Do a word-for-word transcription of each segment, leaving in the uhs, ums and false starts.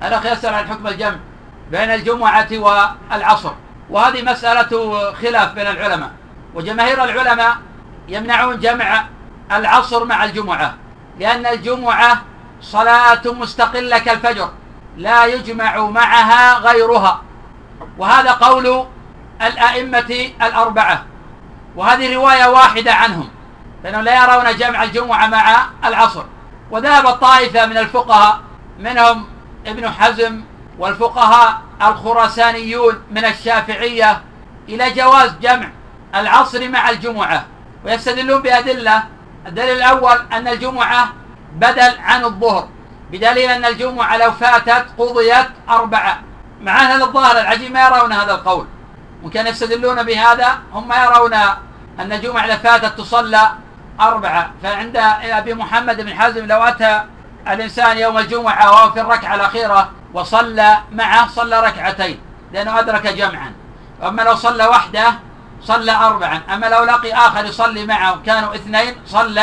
الأخ يسأل عن حكم الجمع بين الجمعة والعصر، وهذه مسألة خلاف بين العلماء، وجماهير العلماء يمنعون جمع العصر مع الجمعة، لأن الجمعة صلاة مستقلة كالفجر لا يجمع معها غيرها، وهذا قول الأئمة الأربعة، وهذه رواية واحدة عنهم، لأنهم لا يرون جمع الجمعة مع العصر. وذهب طائفة من الفقهاء منهم ابن حزم والفقهاء الخراسانيون من الشافعية إلى جواز جمع العصر مع الجمعة، ويستدلون بأدلة. الدليل الأول أن الجمعة بدل عن الظهر، بدليل أن الجمعة لو فاتت قضيت أربعة، مع أهل الظاهر العجيب ما يرون هذا القول، ممكن يستدلون بهذا، هم يرون أن الجمعة إذا فاتت تصلى أربعة. فعند أبي محمد بن حزم لو أتى الإنسان يوم الجمعة وهو في الركعة الأخيرة وصلى معه صلى ركعتين لأنه أدرك جمعا، أما لو صلى وحده صلى أربعا، أما لو لقي آخر يصلي معه كانوا اثنين صلى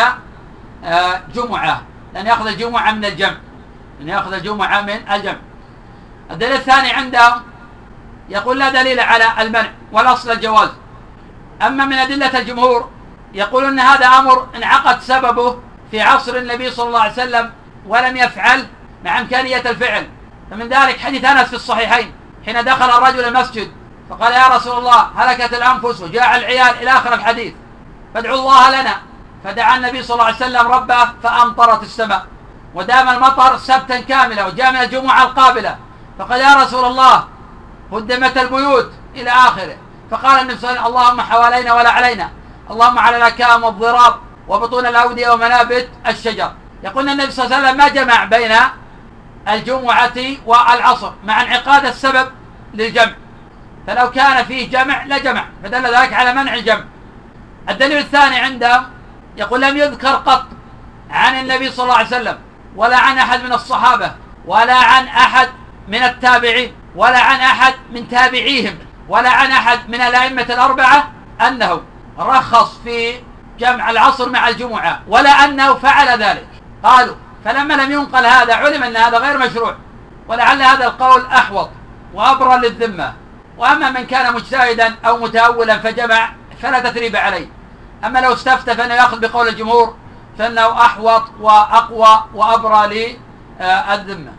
جمعة، لأن يأخذ الجمعة من الجمع، لأن يأخذ الجمعة من الجمع. الدليل الثاني عندهم يقول لا دليل على المنع والأصل الجواز. أما من أدلة الجمهور يقولون أن هذا أمر انعقد سببه في عصر النبي صلى الله عليه وسلم ولم يفعل مع إمكانية الفعل، فمن ذلك حديث أنس في الصحيحين حين دخل الرجل المسجد فقال يا رسول الله هلكت الأنفس وجاع العيال إلى آخر الحديث فادعوا الله لنا، فدعا النبي صلى الله عليه وسلم ربه فأمطرت السماء ودام المطر سبتا كاملا، وجاء من الجمعة القابلة فقال يا رسول الله هدمت البيوت إلى آخره، فقال النبي صلى الله عليه وسلم اللهم حوالينا ولا علينا، اللهم على الأكام والضراب وبطون الأودية ومنابت الشجر. يقول النبي صلى الله عليه وسلم ما جمع بين الجمعة والعصر مع انعقاد السبب للجمع، فلو كان فيه جمع لجمع، فدل ذلك على منع الجمع. الدليل الثاني عندهم يقول لم يذكر قط عن النبي صلى الله عليه وسلم ولا عن أحد من الصحابة ولا عن أحد من التابعين ولا عن أحد من تابعيهم ولا عن أحد من الأئمة الأربعة أنه رخص في جمع العصر مع الجمعة ولا أنه فعل ذلك. قالوا فلما لم ينقل هذا علم أن هذا غير مشروع، ولعل هذا القول أحوط وأبرى للذمة. وأما من كان مجتهدا أو متأولا فجمع فلا تثريب عليه، أما لو استفتى فإنه يأخذ بقول الجمهور فإنه أحوط وأقوى وأبرى للذمة.